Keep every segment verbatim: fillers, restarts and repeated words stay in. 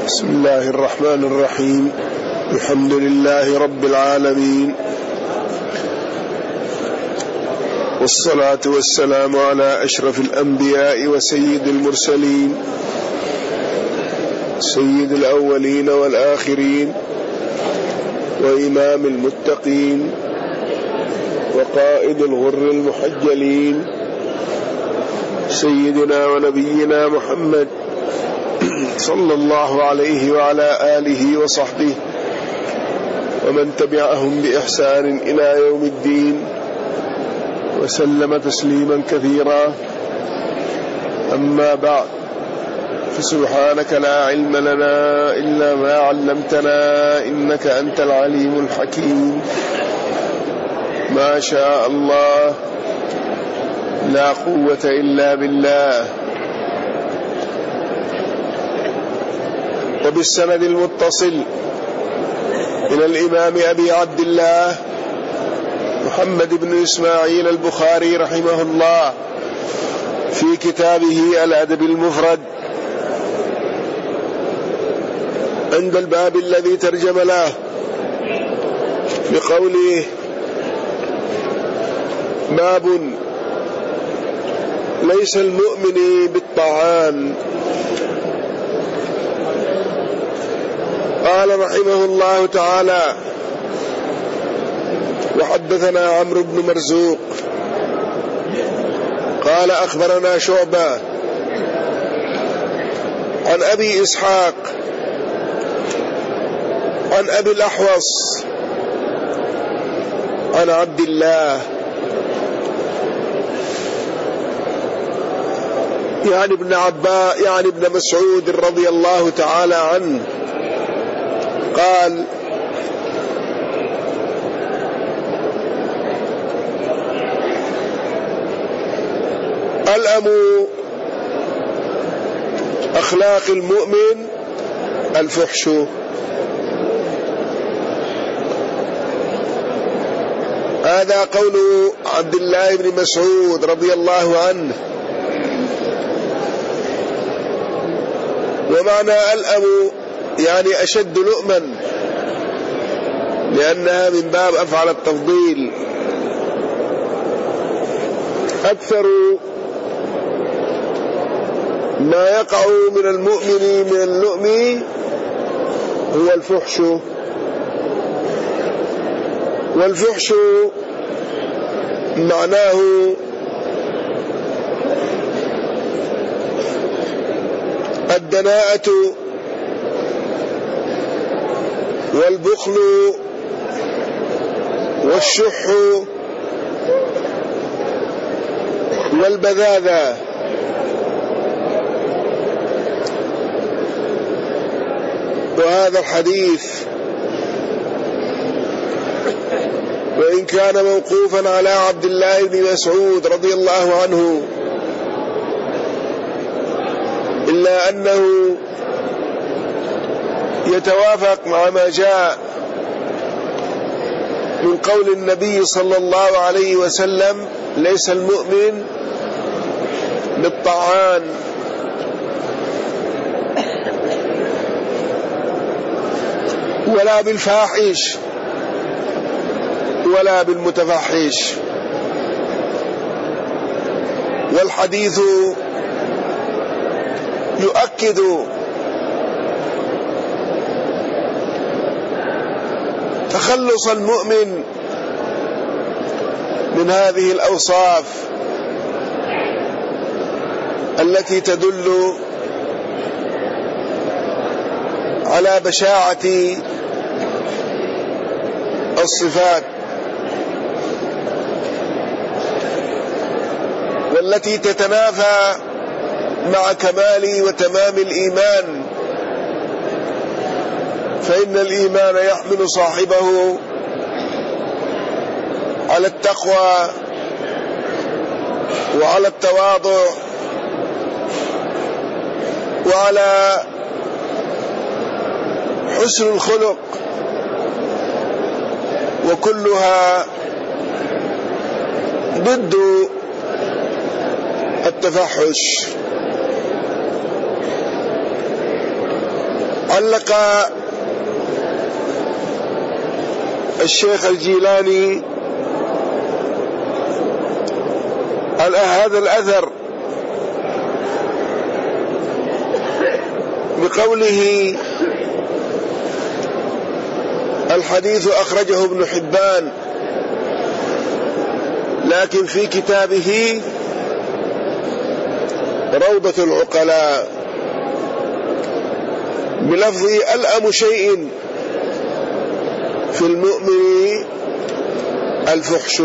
بسم الله الرحمن الرحيم. الحمد لله رب العالمين، والصلاة والسلام على أشرف الأنبياء وسيد المرسلين، سيد الأولين والآخرين، وإمام المتقين، وقائد الغر المحجلين، سيدنا ونبينا محمد صلى الله عليه وعلى آله وصحبه ومن تبعهم بإحسان إلى يوم الدين، وسلم تسليما كثيرا. أما بعد، فسبحانك لا علم لنا إلا ما علمتنا إنك أنت العليم الحكيم. ما شاء الله، لا قوة إلا بالله. وبالسند المتصل إلى الإمام أبي عبد الله محمد بن إسماعيل البخاري رحمه الله في كتابه الأدب المفرد، عند الباب الذي ترجم له بقوله: باب ليس المؤمن بالطعان. قال رحمه الله تعالى: وحدثنا عمرو بن مرزوق قال أخبرنا شعبة عن أبي إسحاق عن أبي الأحوص عن عبد الله يعني ابن عباس يعني ابن مسعود رضي الله تعالى عنه قال: ألأم أخلاق المؤمن الفحش. هذا قول عبد الله بن مسعود رضي الله عنه. ومعنى ألأم يعني أشد لؤما، لأنها من باب أفعل التفضيل. أكثر ما يقع من المؤمن من اللؤم هو الفحش. والفحش معناه الدناءة والبخل والشح والبذاذة. وهذا الحديث وإن كان موقوفا على عبد الله بن مسعود رضي الله عنه، إلا أنه يتوافق مع ما جاء من قول النبي صلى الله عليه وسلم: ليس المؤمن بالطعان. ولا بالفاحش ولا بالمتفحش. والحديث يؤكد تخلص المؤمن من هذه الأوصاف التي تدل على بشاعة الصفات، والتي تتنافى مع كمال وتمام الإيمان. فإن الإيمان يحمل صاحبه على التقوى وعلى التواضع وعلى حسن الخلق، وكلها ضد التفحش. علق الشيخ الجيلاني على هذا الأثر بقوله: الحديث أخرجه ابن حبان، لكن في كتابه روضة العقلاء بلفظ: ألأم شيء في المؤمن الفحش.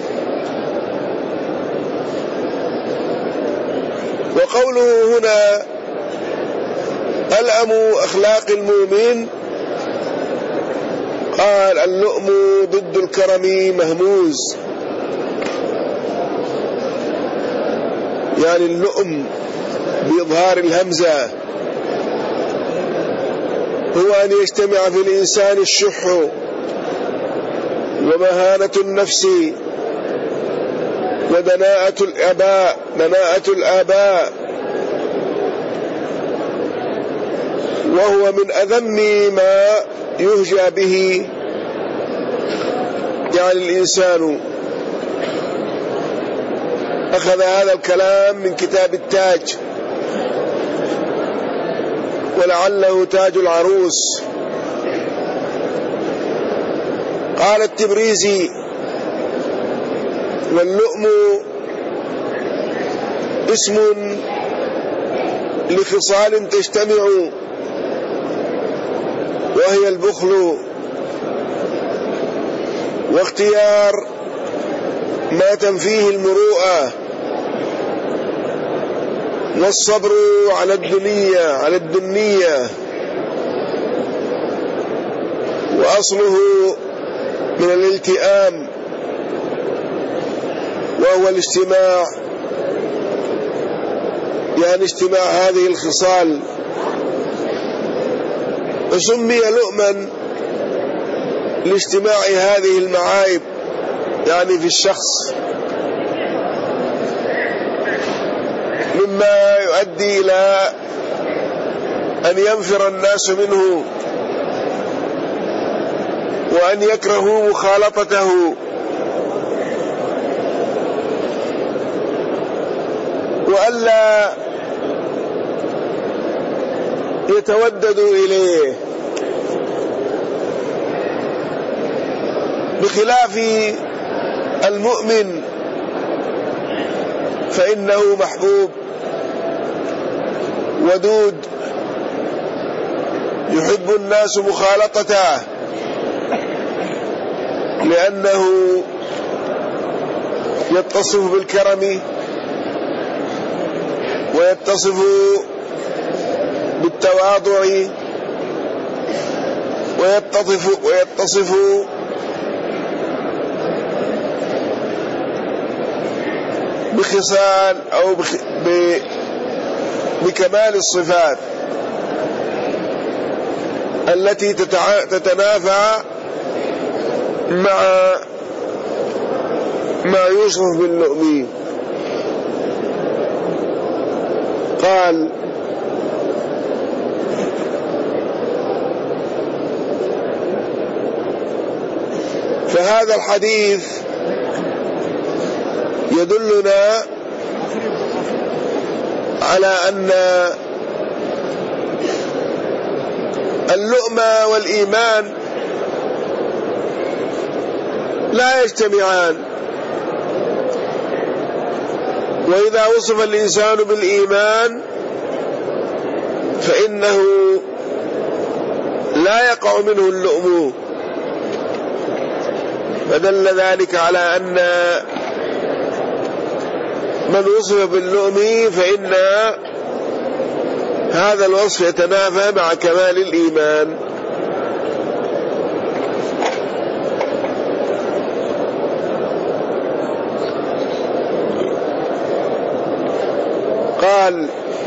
وقوله هنا ألأم أخلاق المؤمن، قال: اللؤم ضد الكرم مهموز، يعني اللؤم بإظهار الهمزة هو أن يجتمع في الإنسان الشح ومهانة النفس ودناءة الآباء دناءة الآباء وهو من أذم ما يهجى به يعني الإنسان. أخذ هذا الكلام من كتاب التاج، ولعله تاج العروس. قال التبريزي: واللؤم اسم لخصال تجتمع، وهي البخل واختيار ما تنفيه المروءة والصبر على الدنيا على الدنية وأصله من الالتئام، وهو الاجتماع، يعني اجتماع هذه الخصال. وسمي لؤما لاجتماع هذه المعايب يعني في الشخص، مما يؤدي إلى أن ينفر الناس منه وأن يكرهوا مخالطته، وألا يتوددوا إليه، بخلاف المؤمن فإنه محبوب ودود يحب الناس مخالطته، لأنه يتصف بالكرم ويتصف بالتواضع ويتصف ويتصف بخصال أو بكمال الصفات التي تتنافى مع ما يوصف باللؤم. قال: فهذا الحديث يدلنا على أن اللؤم والإيمان لا يجتمعان، وإذا وصف الإنسان بالإيمان فإنه لا يقع منه اللؤم، فدل ذلك على أن من وصف باللؤم فإن هذا الوصف يتنافى مع كمال الإيمان. قال: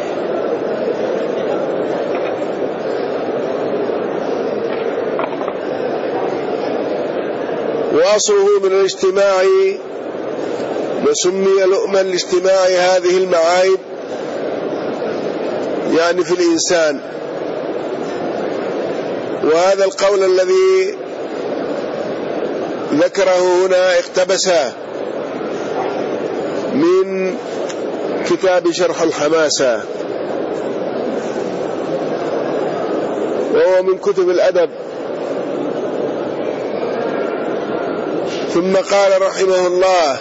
وأصله من الاجتماع، وسمي لؤما لاجتماع هذه المعايب يعني في الإنسان، وهذا القول الذي ذكره هنا اقتبس من كتاب شرح الحماسة، وهو من كتب الأدب. ثم قال رحمه الله: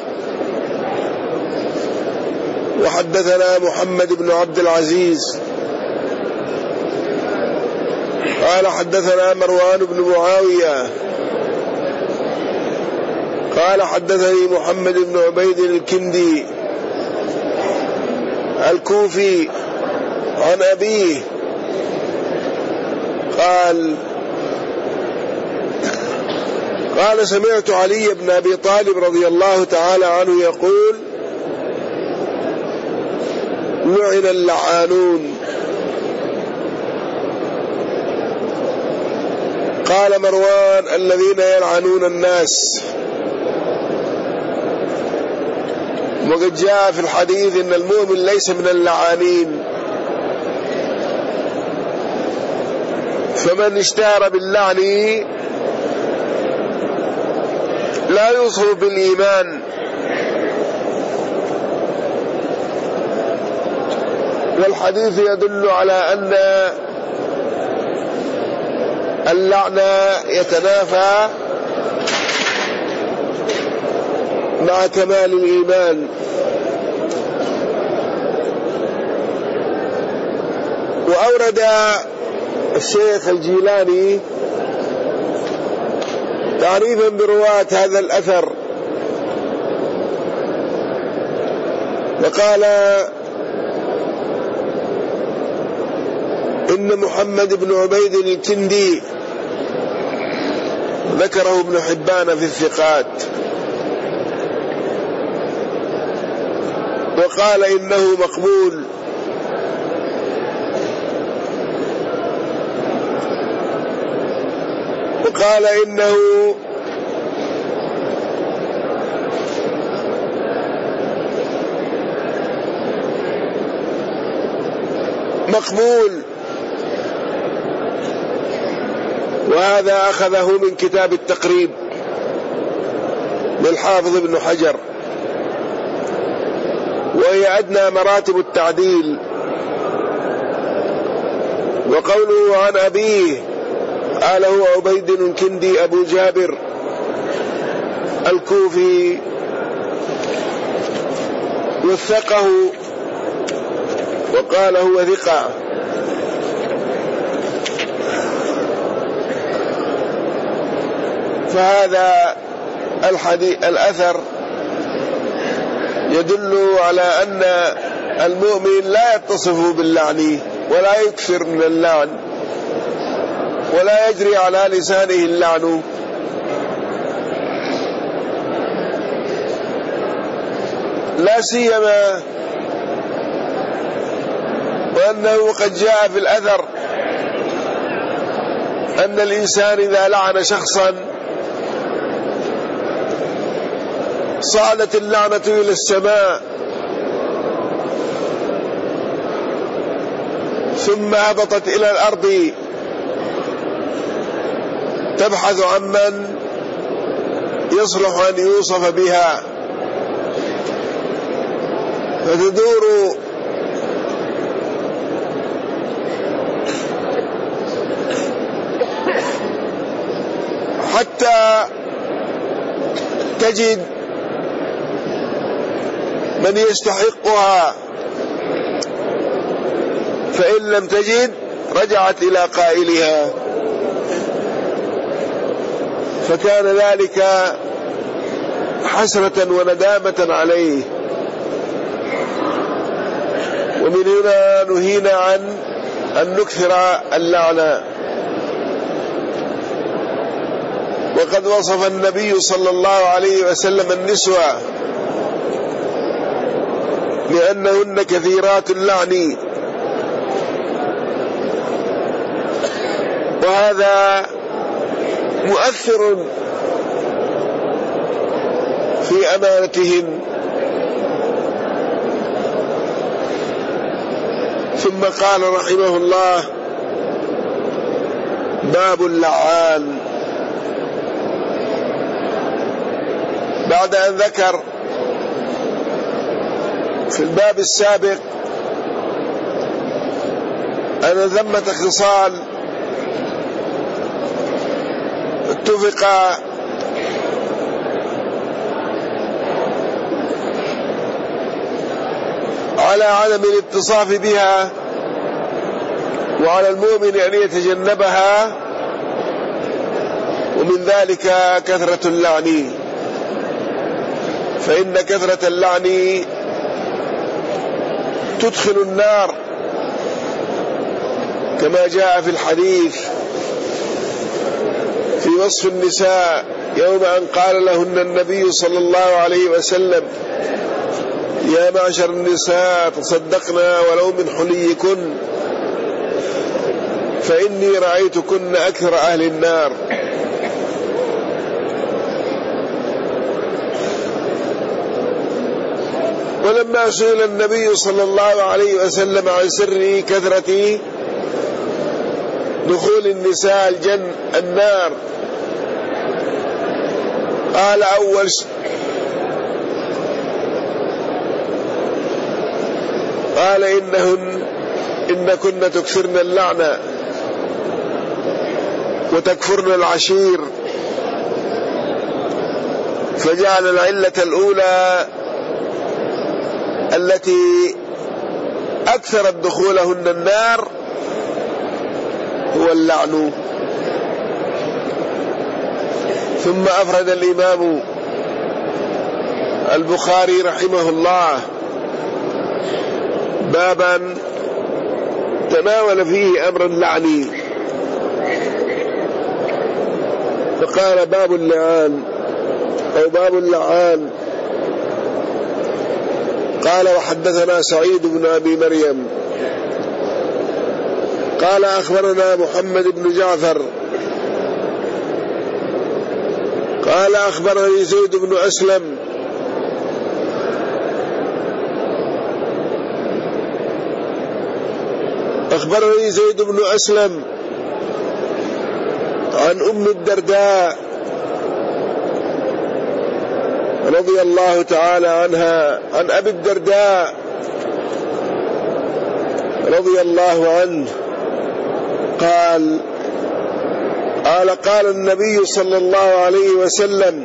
وحدثنا محمد بن عبد العزيز قال حدثنا مروان بن معاوية قال حدثني محمد بن عبيد الكندي الكوفي عن أبيه قال قال سمعت علي بن أبي طالب رضي الله تعالى عنه يقول: لعن اللعانون. قال مروان: الذين يلعنون الناس. وقد جاء في الحديث إن المؤمن ليس من اللعانين، فمن اشتهر باللعن لا يوصف بالإيمان. والحديث يدل على أن اللعن يتنافى مع كمال الإيمان. وأورد الشيخ الجيلاني تعريفا برواة هذا الأثر، وقال: إن محمد بن عبيد الكندي ذكره ابن حبان في الثقات، وقال إنه مقبول. وقال إنه مقبول، وهذا أخذه من كتاب التقريب للحافظ ابن حجر، وهي أدنى مراتب التعديل. وقوله عن أبيه قال هو عبيد الكندي أبو جابر الكوفي، وثقه وقال هو ثقة. فهذا الحديث الأثر يدل على أن المؤمن لا يتصف باللعن ولا يكثر من اللعن ولا يجري على لسانه اللعن، لا سيما وأنه قد جاء في الأثر أن الإنسان إذا لعن شخصا صعدت اللعنة إلى السماء ثم هبطت إلى الأرض تبحث عن من يصلح أن يوصف بها، فتدور حتى تجد من يستحقها، فإن لم تجد رجعت إلى قائلها، فكان ذلك حسرة وندامة عليه. ومن هنا نهينا عن أن نكثر اللعنة. وقد وصف النبي صلى الله عليه وسلم النسوة لأنهن كثيرات اللعن، وهذا مؤثر في أمانتهن. ثم قال رحمه الله: باب اللعان. بعد أن ذكر في الباب السابق أن ثمة خصال اتفق على عدم الاتصاف بها وعلى المؤمن أن يتجنبها، ومن ذلك كثرة اللعن، فإن كثرة اللعن تدخل النار كما جاء في الحديث في وصف النساء يوم أن قال لهن النبي صلى الله عليه وسلم: يا معشر النساء تصدقنا ولو من حليكن فإني رأيتكن أكثر أهل النار. ولما سئل النبي صلى الله عليه وسلم عن سر كثرة دخول النساء الجن النار قال: أول قال إنهن إنكن تكثرن اللعنة وتكفرن العشير، فجعل العلة الأولى التي أكثرت دخولهن النار هو اللعن. ثم أفرد الإمام البخاري رحمه الله بابا تناول فيه أمر اللعن، فقال: باب اللعان أو باب اللعان. قال: وحدثنا سعيد بن أبي مريم قال: أخبرنا محمد بن جعفر قال: أخبرني زيد بن أسلم أخبرني زيد بن أسلم عن أم الدرداء رضي الله تعالى عنها عن أبي الدرداء رضي الله عنه قال: قال قال النبي صلى الله عليه وسلم: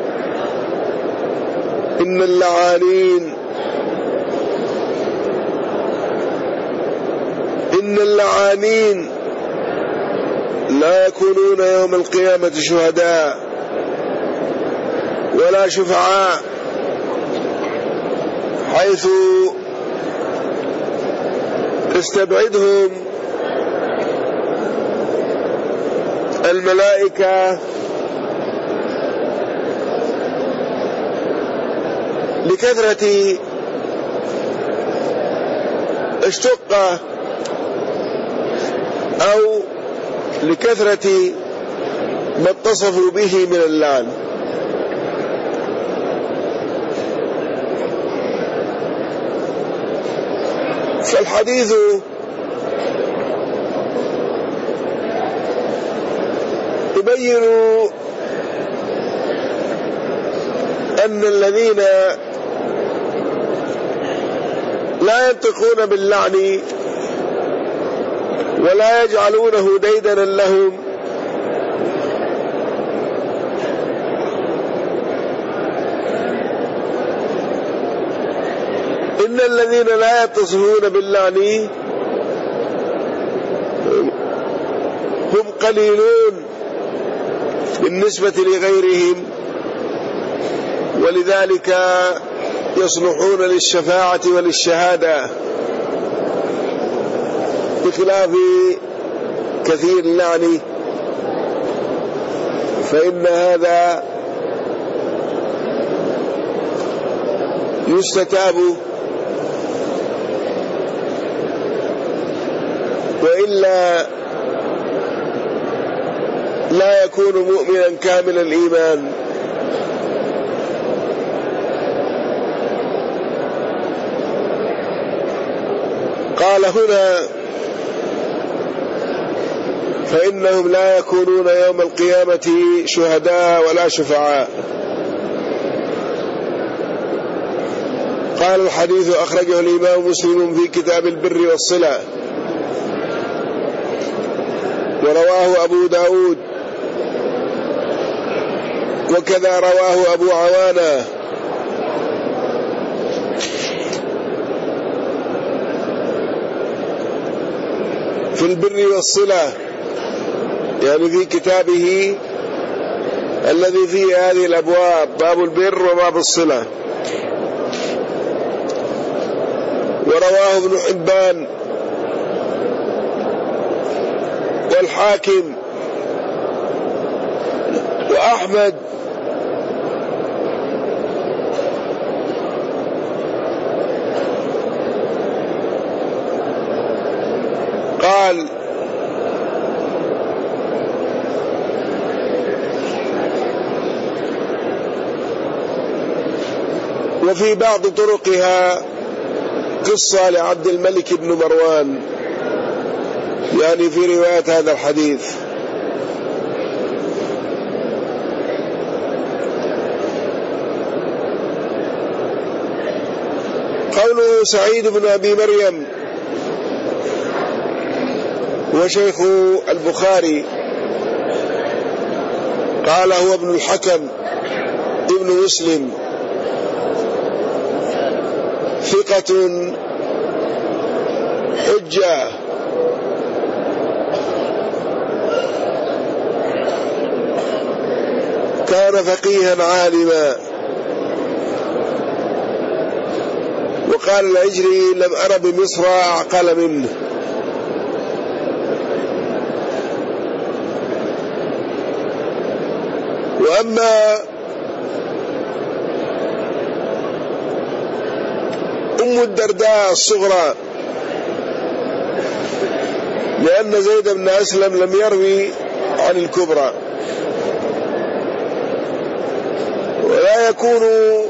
إن اللعانين إن اللعانين لا يكونون يوم القيامة شهداء ولا شفعاء، حيث تستبعدهم الملائكة لكثرة الشقة أو لكثرة ما اتصفوا به من اللعن. فالحديث يبين أن الذين لا ينطقون باللعن ولا يجعلونه ديدنا لهم إن الذين لا يتصفون باللعن هم قليلون بالنسبة لغيرهم، ولذلك يصلحون للشفاعة وللشهادة بخلاف كثير اللعن، فإن هذا يستتاب وإلا لا يكون مؤمنا كامل الإيمان. قال هنا: فإنهم لا يكونون يوم القيامة شهداء ولا شفعاء. قال الحديث أخرجه الإمام مسلم في كتاب البر والصلة، ورواه أبو داود، وكذا رواه أبو عوانة. في البر والصلة يعني في كتابه الذي فيه هذه الأبواب، باب البر وباب الصلة. ورواه ابن حبان والحاكم وأحمد قال وفي بعض طرقها قصة لعبد الملك بن مروان، يعني في رواية هذا الحديث. قوله سعيد بن أبي مريم وشيخ البخاري، قال هو ابن الحكم ابن مسلم ثقة حجة، كان فقيها عالما. وقال العجري لم أر بمصر أعقل منه. وأما أم الدرداء الصغرى، لأن زيد بن أسلم لم يروي عن الكبرى، ولا يكونوا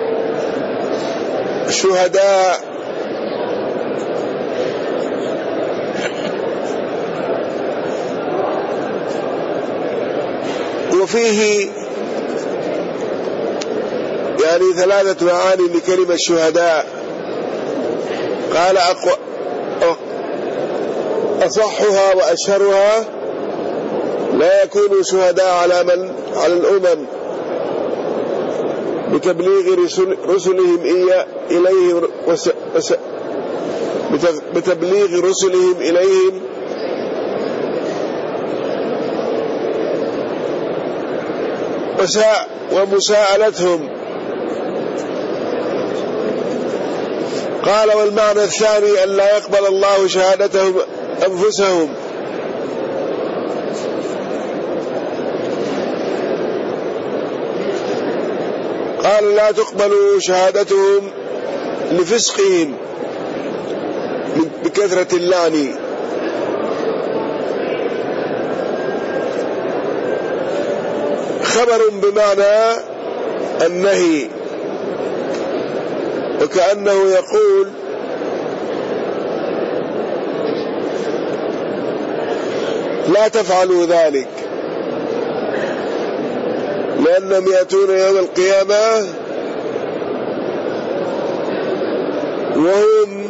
شهداء وفيه يعني ثلاثة معاني لكلمة شهداء. قال أقوى أصحها وأشهرها لا يكونوا شهداء على من على الأمم بتبليغ رسل رسلهم إليهم وس وس بتبليغ رسلهم إليهم ومساءلتهم. قال والمعنى الثاني أن لا يقبل الله شهادتهم أنفسهم، قال لا تقبل شهادتهم لفسقهم بكثرة اللعن. خبر بمعنى النهي، وكأنه يقول لا تفعلوا ذلك، لأنهم يأتون يوم القيامة وهم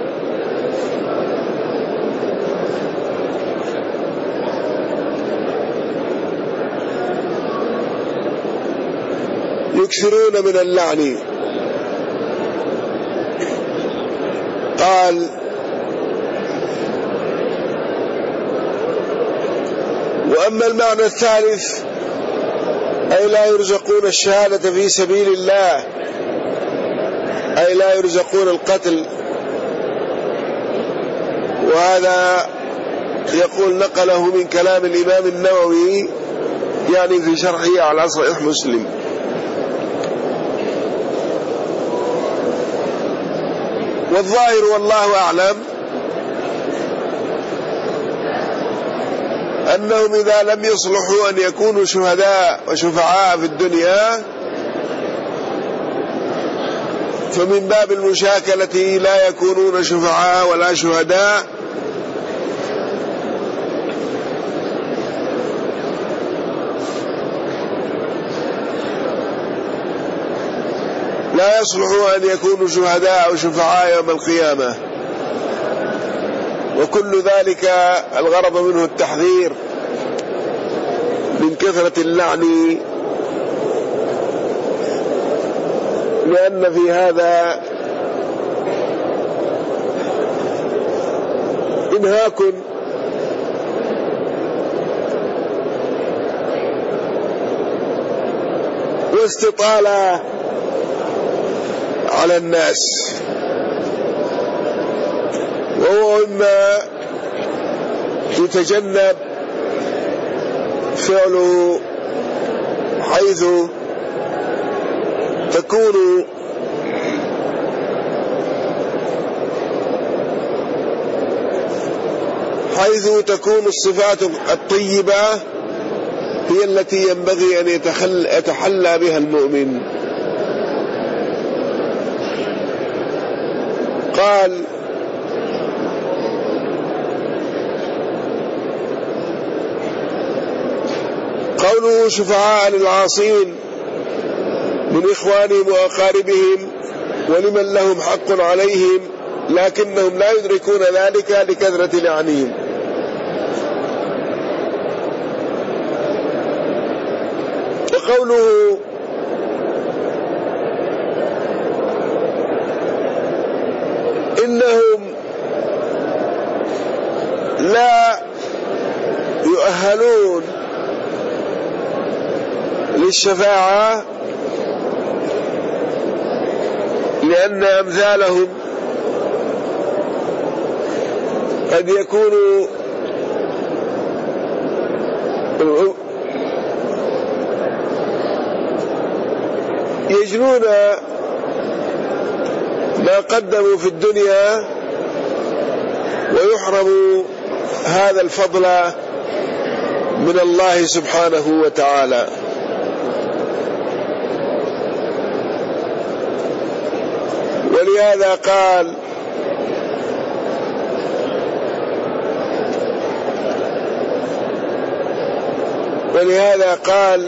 يكثرون من اللعن. قال وأما المعنى الثالث أي لا يرزقون الشهادة في سبيل الله، أي لا يرزقون القتل. وهذا يقول نقله من كلام الإمام النووي يعني في شرحه على صحيح مسلم. والظاهر والله أعلم أنهم إذا لم يصلحوا أن يكونوا شهداء وشفعاء في الدنيا فمن باب المشاكلة لا يكونون شفعاء ولا شهداء، لا يصلحوا أن يكونوا شهداء أو شفعاء يوم القيامة. وكل ذلك الغرض منه التحذير من كثرة اللعن، لأن في هذا إنهاك واستطالة على الناس، وهو إما يتجنب فعله حيث تكون حيث تكون الصفات الطيبة هي التي ينبغي أن يتحلى بها المؤمن. قال: قوله شفعاء للعاصين من إخوانهم وأقاربهم ولمن لهم حق عليهم، لكنهم لا يدركون ذلك لكثرة لعنهم. وقوله إنهم لا يؤهلون للشفاعة لأن أمثالهم قد يكونوا يجنون ما قدموا في الدنيا ويحرموا هذا الفضل من الله سبحانه وتعالى. ولهذا قال: ولهذا قال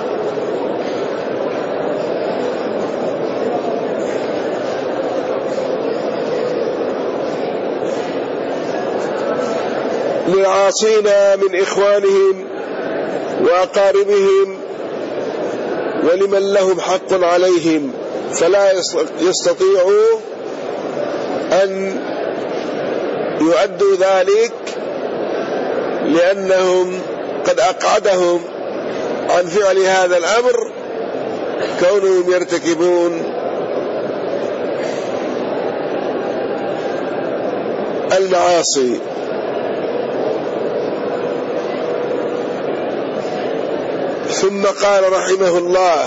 للعاصين من إخوانهم وأقاربهم ولمن لهم حق عليهم، فلا يستطيعوا أن يؤدوا ذلك لأنهم قد أقعدهم عن فعل هذا الأمر كونهم يرتكبون المعاصي. ثم قال رحمه الله: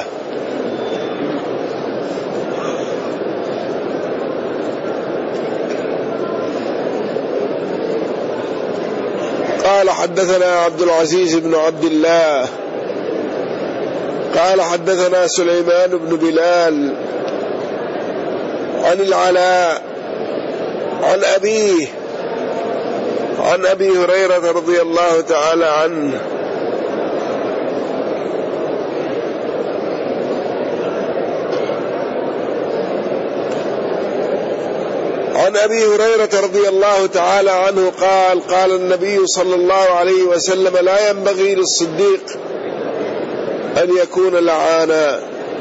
قال حدثنا عبد العزيز بن عبد الله قال حدثنا سليمان بن بلال عن العلاء عن أبيه عن أبي هريرة رضي الله تعالى عنه عن أبي هريرة رضي الله تعالى عنه قال: قال النبي صلى الله عليه وسلم: لا ينبغي للصديق أن يكون لعانا.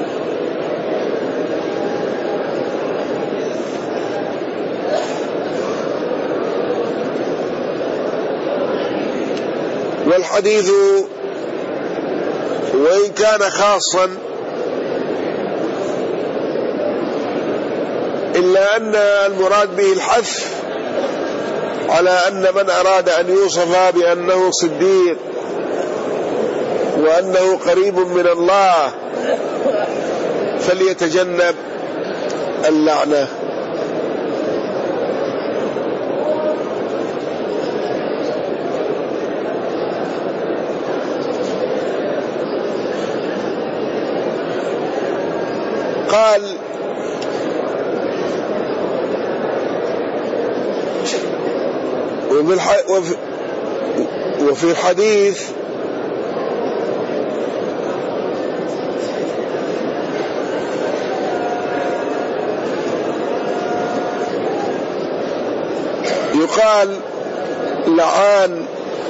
والحديث وإن كان خاصا إلا أن المراد به الحث على أن من أراد أن يوصف بأنه صديق وأنه قريب من الله فليتجنب اللعنة. قال: وفي الحديث يقال لعان.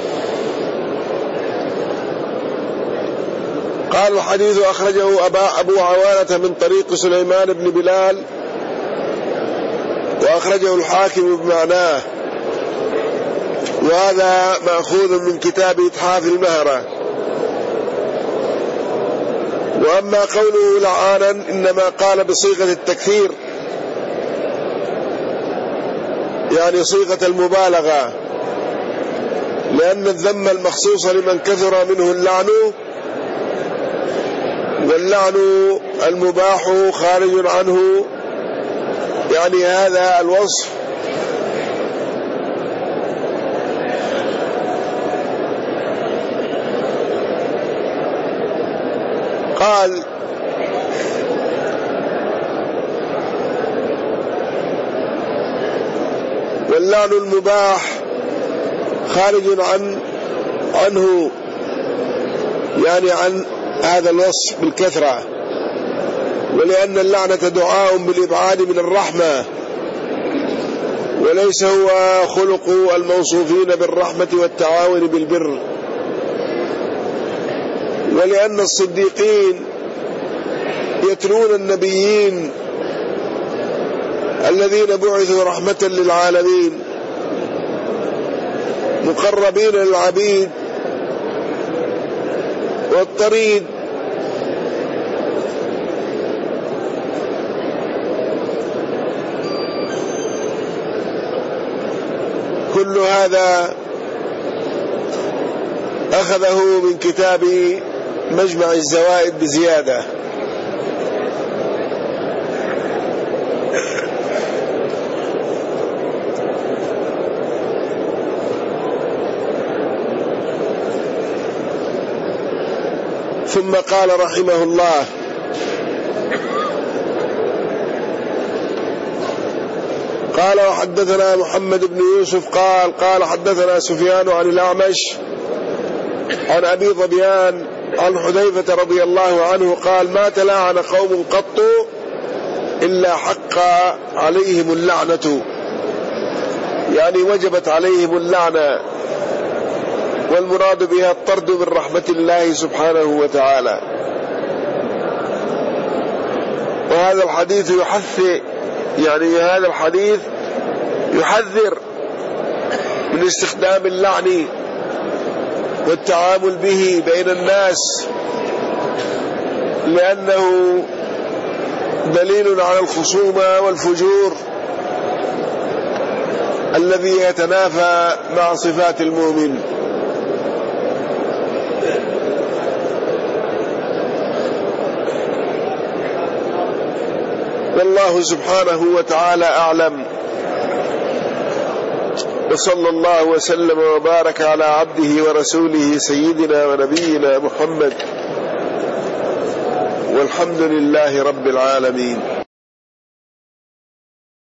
قال الحديث أخرجه أبو عوانة من طريق سليمان بن بلال، وأخرجه الحاكم بمعناه، وهذا مأخوذ من كتاب إتحاف المهرة. وأما قوله لعانا إنما قال بصيغة التكثير، يعني صيغة المبالغة، لأن الذم المخصوص لمن كثر منه اللعن، واللعن المباح خارج عنه، يعني هذا الوصف قال واللعن المباح خارج عن عنه، يعني عن هذا الوصف بالكثرة، ولأن اللعنة دعاء بالإبعاد من الرحمة، وليس هو خلق الموصوفين بالرحمة والتعاون بالبر. ولأن الصديقين يتلون النبيين الذين بعثوا رحمة للعالمين مقربين للعبيد، والطريد كل هذا أخذه من كتاب مجمع الزوائد بزيادة. ثم قال رحمه الله: قال وحدثنا محمد بن يوسف قال قال حدثنا سفيان عن الأعمش عن أبي ظبيان عن حذيفة رضي الله عنه قال: ما تلاعن قوم قط إلا حق عليهم اللعنة، يعني وجبت عليهم اللعنة، والمراد بها الطرد من رحمة الله سبحانه وتعالى. وهذا الحديث يحث يعني هذا الحديث يحذر من استخدام اللعن والتعامل به بين الناس، لأنه دليل على الخصومة والفجور الذي يتنافى مع صفات المؤمن. والله سبحانه وتعالى أعلم، وصلى الله وسلم وبارك على عبده ورسوله سيدنا ونبينا محمد، والحمد لله رب العالمين.